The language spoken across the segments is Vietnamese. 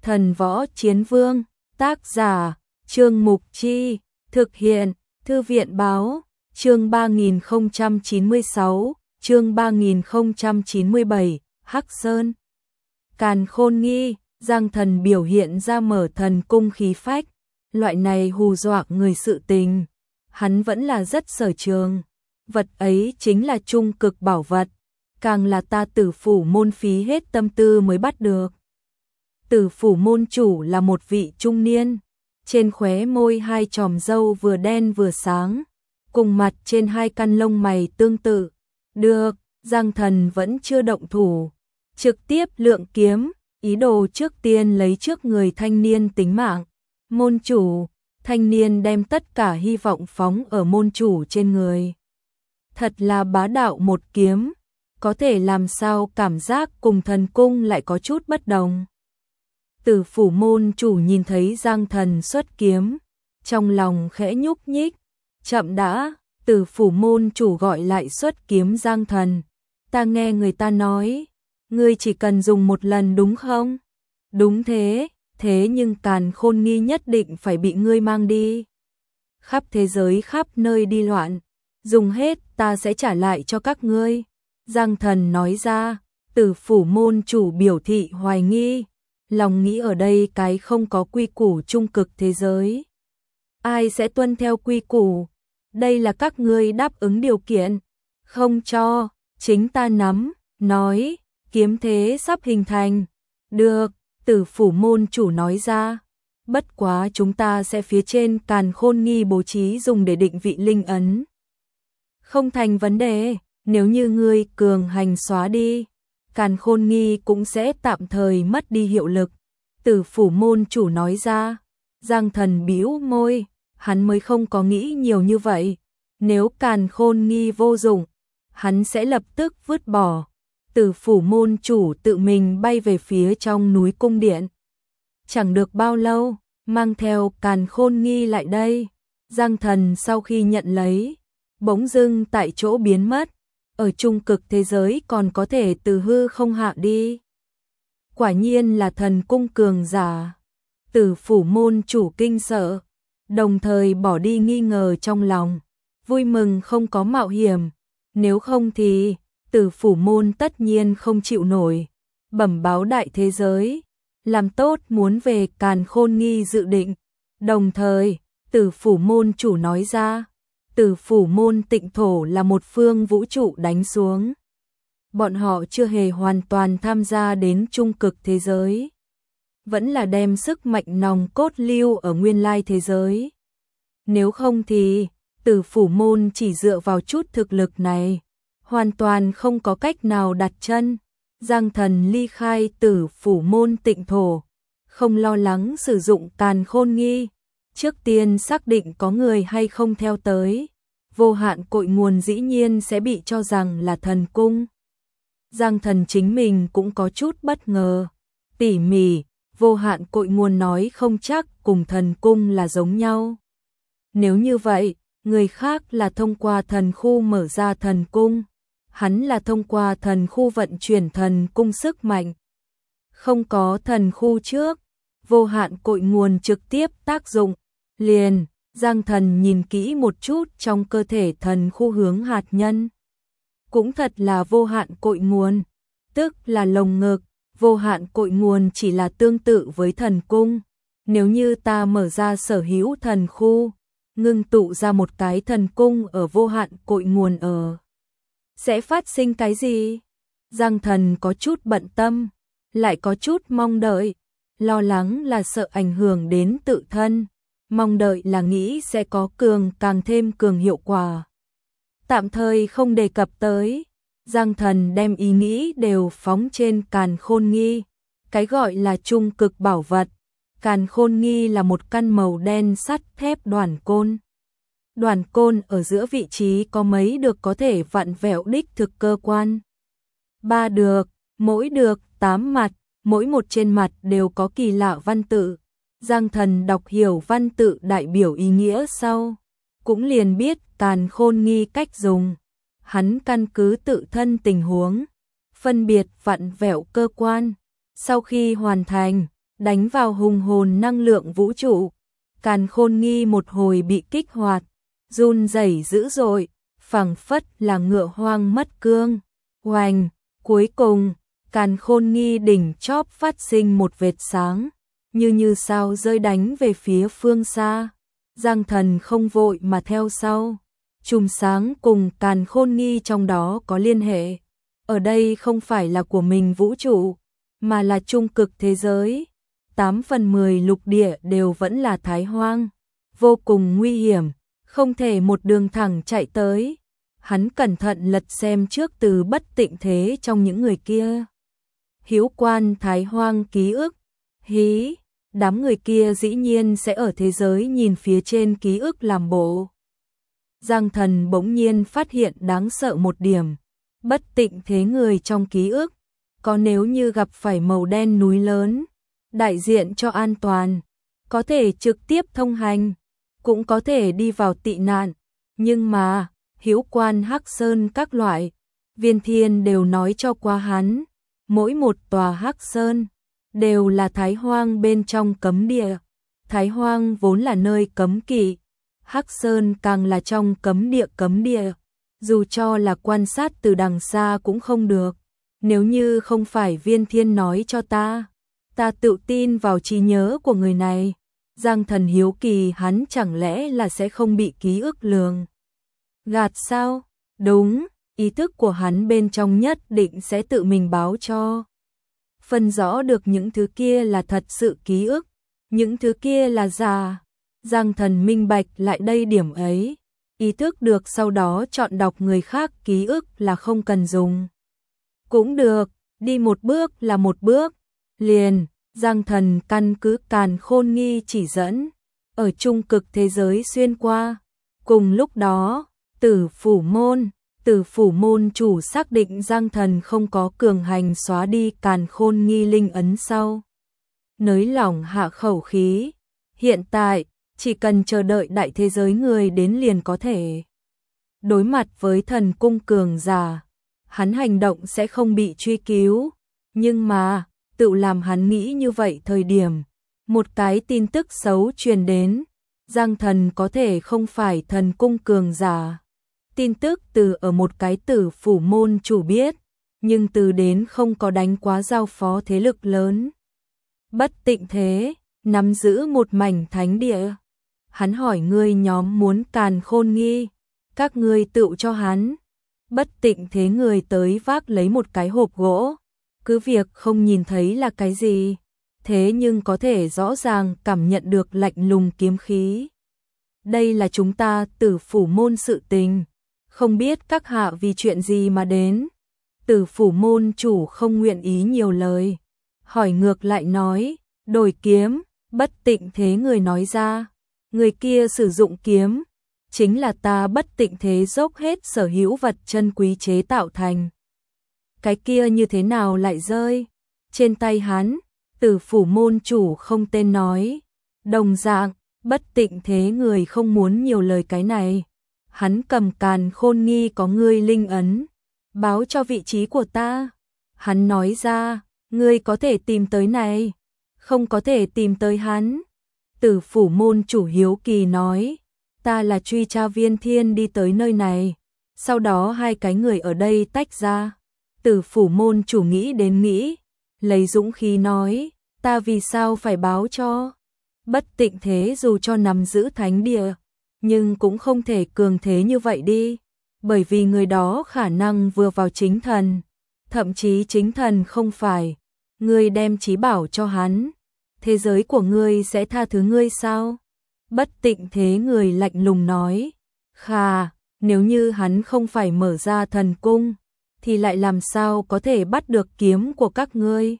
Thần Võ Chiến Vương, tác giả, Trương Mục Chi, thực hiện, Thư viện Báo, chương 3096, chương 3097, Hắc Sơn. Càn Khôn Nghi, Giang Thần biểu hiện ra mở thần cung khí phách, loại này hù dọa người sự tình, hắn vẫn là rất sở trường. Vật ấy chính là trung cực bảo vật, càng là ta Tử Phủ môn phí hết tâm tư mới bắt được. Tử Phủ môn chủ là một vị trung niên, trên khóe môi hai chòm râu vừa đen vừa sáng, cùng mặt trên hai căn lông mày tương tự. Được, Giang Thần vẫn chưa động thủ, trực tiếp lượng kiếm, ý đồ trước tiên lấy trước người thanh niên tính mạng. Môn chủ, thanh niên đem tất cả hy vọng phóng ở môn chủ trên người. Thật là bá đạo một kiếm, có thể làm sao cảm giác cùng thần cung lại có chút bất đồng. Tử Phủ môn chủ nhìn thấy Giang Thần xuất kiếm, trong lòng khẽ nhúc nhích. Chậm đã, Tử Phủ môn chủ gọi lại xuất kiếm Giang Thần. Ta nghe người ta nói, ngươi chỉ cần dùng một lần đúng không? Đúng thế, thế nhưng Càn Khôn Nghi nhất định phải bị ngươi mang đi. Khắp thế giới khắp nơi đi loạn, dùng hết ta sẽ trả lại cho các ngươi. Giang Thần nói ra. Tử Phủ môn chủ biểu thị hoài nghi, lòng nghĩ ở đây cái không có quy củ trung cực thế giới. Ai sẽ tuân theo quy củ? Đây là các ngươi đáp ứng điều kiện, không cho, chính ta nắm, nói, kiếm thế sắp hình thành. Được, Tử Phủ môn chủ nói ra. Bất quá chúng ta sẽ phía trên Càn Khôn Nghi bố trí dùng để định vị linh ấn. Không thành vấn đề, nếu như ngươi cường hành xóa đi, Càn Khôn Nghi cũng sẽ tạm thời mất đi hiệu lực. Tử Phủ môn chủ nói ra. Giang Thần bĩu môi, hắn mới không có nghĩ nhiều như vậy. Nếu Càn Khôn Nghi vô dụng, hắn sẽ lập tức vứt bỏ. Tử Phủ môn chủ tự mình bay về phía trong núi cung điện. Chẳng được bao lâu, mang theo Càn Khôn Nghi lại đây. Giang Thần sau khi nhận lấy, bỗng dưng tại chỗ biến mất. Ở trung cực thế giới còn có thể từ hư không hạ đi. Quả nhiên là thần cung cường giả. Tử Phủ môn chủ kinh sợ, đồng thời bỏ đi nghi ngờ trong lòng, vui mừng không có mạo hiểm. Nếu không thì Tử Phủ môn tất nhiên không chịu nổi. Bẩm báo đại thế giới, làm tốt muốn về Càn Khôn Nghi dự định. Đồng thời, Tử Phủ môn chủ nói ra, Tử Phủ môn Tịnh thổ là một phương vũ trụ đánh xuống. Bọn họ chưa hề hoàn toàn tham gia đến trung cực thế giới, vẫn là đem sức mạnh nòng cốt lưu ở nguyên lai thế giới. Nếu không thì Tử Phủ môn chỉ dựa vào chút thực lực này, hoàn toàn không có cách nào đặt chân. Giang Thần ly khai Tử Phủ môn Tịnh thổ, không lo lắng sử dụng Càn Khôn Nghi, trước tiên xác định có người hay không theo tới. Vô hạn cội nguồn dĩ nhiên sẽ bị cho rằng là thần cung. Giang Thần chính mình cũng có chút bất ngờ. Tỉ mỉ, vô hạn cội nguồn nói không chắc cùng thần cung là giống nhau. Nếu như vậy, người khác là thông qua thần khu mở ra thần cung, hắn là thông qua thần khu vận chuyển thần cung sức mạnh. Không có thần khu trước, vô hạn cội nguồn trực tiếp tác dụng, liền. Giang Thần nhìn kỹ một chút trong cơ thể thần khu hướng hạt nhân. Cũng thật là vô hạn cội nguồn, tức là lồng ngực. Vô hạn cội nguồn chỉ là tương tự với thần cung. Nếu như ta mở ra sở hữu thần khu, ngưng tụ ra một cái thần cung ở vô hạn cội nguồn ở, sẽ phát sinh cái gì? Giang Thần có chút bận tâm, lại có chút mong đợi. Lo lắng là sợ ảnh hưởng đến tự thân, mong đợi là nghĩ sẽ có càng thêm cường hiệu quả. Tạm thời không đề cập tới. Giang Thần đem ý nghĩ đều phóng trên Càn Khôn Nghi. Cái gọi là trung cực bảo vật, Càn Khôn Nghi là một căn màu đen sắt thép đoàn côn. Đoàn côn ở giữa vị trí có mấy được có thể vặn vẹo đích thực cơ quan. 3 được, mỗi được 8 mặt, mỗi một trên mặt đều có kỳ lạ văn tự. Giang Thần đọc hiểu văn tự đại biểu ý nghĩa sau, cũng liền biết Càn Khôn Nghi cách dùng. Hắn căn cứ tự thân tình huống, phân biệt vặn vẹo cơ quan. Sau khi hoàn thành, đánh vào hùng hồn năng lượng vũ trụ. Càn Khôn Nghi một hồi bị kích hoạt, run rẩy dữ dội, phảng phất là ngựa hoang mất cương. Oành, cuối cùng, Càn Khôn Nghi đỉnh chóp phát sinh một vệt sáng, như sao rơi đánh về phía phương xa. Giang Thần không vội mà theo sau. Chùm sáng cùng Càn Khôn Nghi trong đó có liên hệ. Ở đây không phải là của mình vũ trụ, mà là trung cực thế giới. 8/10 lục địa đều vẫn là Thái Hoang, vô cùng nguy hiểm, không thể một đường thẳng chạy tới. Hắn cẩn thận lật xem trước từ bất tịnh thế trong những người kia. Hiếu quan Thái Hoang ký ức. Hí, đám người kia dĩ nhiên sẽ ở thế giới nhìn phía trên ký ức làm bộ. Giang Thần bỗng nhiên phát hiện đáng sợ một điểm. Bất tịnh thế người trong ký ức, có nếu như gặp phải màu đen núi lớn, đại diện cho an toàn, có thể trực tiếp thông hành, cũng có thể đi vào tị nạn. Nhưng mà, Hiếu quan Hắc Sơn các loại, Viên Thiên đều nói cho qua hắn, mỗi một tòa Hắc Sơn đều là Thái Hoang bên trong cấm địa. Thái Hoang vốn là nơi cấm kỵ, Hắc Sơn càng là trong cấm địa. Dù cho là quan sát từ đằng xa cũng không được. Nếu như không phải Viên Thiên nói cho ta tự tin vào trí nhớ của người này. Giang Thần hiếu kỳ hắn chẳng lẽ là sẽ không bị ký ức lường gạt sao? Đúng, ý thức của hắn bên trong nhất định sẽ tự mình báo cho. Phân rõ được những thứ kia là thật sự ký ức, những thứ kia là giả. Giang Thần minh bạch lại đây điểm ấy. Ý thức được sau đó chọn đọc người khác ký ức là không cần dùng. Cũng được, đi một bước là một bước. Liền, Giang Thần căn cứ Càn Khôn Nghi chỉ dẫn, ở trung cực thế giới xuyên qua. Cùng lúc đó, Tử Phủ môn chủ xác định Giang Thần không có cường hành xóa đi Càn Khôn Nghi linh ấn sau. Nới lỏng hạ khẩu khí. Hiện tại, chỉ cần chờ đợi đại thế giới người đến liền có thể đối mặt với thần cung cường giả. Hắn hành động sẽ không bị truy cứu. Nhưng mà, tự làm hắn nghĩ như vậy thời điểm, một cái tin tức xấu truyền đến. Giang Thần có thể không phải thần cung cường giả. Tin tức từ ở một cái Tử Phủ môn chủ biết, nhưng từ đến không có đánh quá giao phó thế lực lớn. Bất tịnh thế, nắm giữ một mảnh thánh địa. Hắn hỏi ngươi nhóm muốn Càn Khôn Nghi, các ngươi tự cho hắn. Bất tịnh thế người tới vác lấy một cái hộp gỗ, cứ việc không nhìn thấy là cái gì, thế nhưng có thể rõ ràng cảm nhận được lạnh lùng kiếm khí. Đây là chúng ta Tử Phủ môn sự tình, không biết các hạ vì chuyện gì mà đến. Tử Phủ môn chủ không nguyện ý nhiều lời, hỏi ngược lại nói, đổi kiếm. Bất tịnh thế người nói ra, người kia sử dụng kiếm, chính là ta bất tịnh thế dốc hết sở hữu vật chân quý chế tạo thành. Cái kia như thế nào lại rơi trên tay hắn? Tử Phủ môn chủ không tên nói. Đồng dạng, bất tịnh thế người không muốn nhiều lời cái này. Hắn cầm Càn Khôn Nghi có ngươi linh ấn, báo cho vị trí của ta. Hắn nói ra, ngươi có thể tìm tới này, không có thể tìm tới hắn. Tử Phủ môn chủ hiếu kỳ nói, ta là truy tra Viên Thiên đi tới nơi này. Sau đó hai cái người ở đây tách ra. Tử Phủ môn chủ nghĩ đến nghĩ, lấy dũng khí nói, ta vì sao phải báo cho? Bất tịnh thế dù cho nắm giữ thánh địa, nhưng cũng không thể cường thế như vậy đi, bởi vì người đó khả năng vừa vào chính thần, thậm chí chính thần không phải. Ngươi đem chí bảo cho hắn, thế giới của ngươi sẽ tha thứ ngươi sao? Bất tịnh thế người lạnh lùng nói, khà, nếu như hắn không phải mở ra thần cung, thì lại làm sao có thể bắt được kiếm của các ngươi?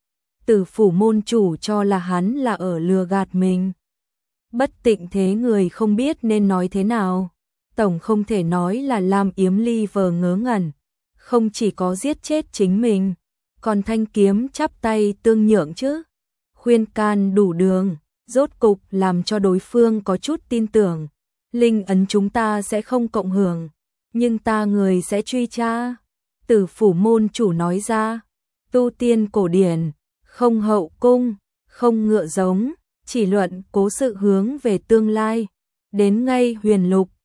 Tử Phủ môn chủ cho là hắn là ở lừa gạt mình. Bất tịnh thế người không biết nên nói thế nào. Tổng không thể nói là Lam Yếm Ly vờ ngớ ngẩn, không chỉ có giết chết chính mình, còn thanh kiếm chắp tay tương nhượng chứ. Khuyên can đủ đường, rốt cục làm cho đối phương có chút tin tưởng. Linh ấn chúng ta sẽ không cộng hưởng, nhưng ta người sẽ truy tra. Tử Phủ môn chủ nói ra, tu tiên cổ điển, không hậu cung, không ngựa giống, chỉ luận cố sự hướng về tương lai. Đến ngay huyền lục,